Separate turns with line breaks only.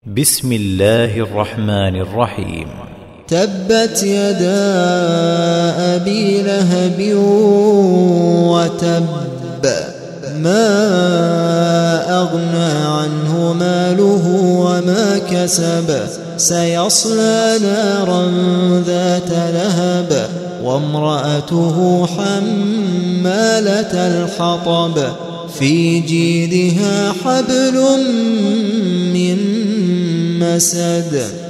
بسم الله الرحمن الرحيم.
تبت يدا أبي لهب وتب ما أغنى عنه ماله وما كسب سيصلى نارا ذات لهب وامرأته حمالة الحطب في جيدها حبل من مسد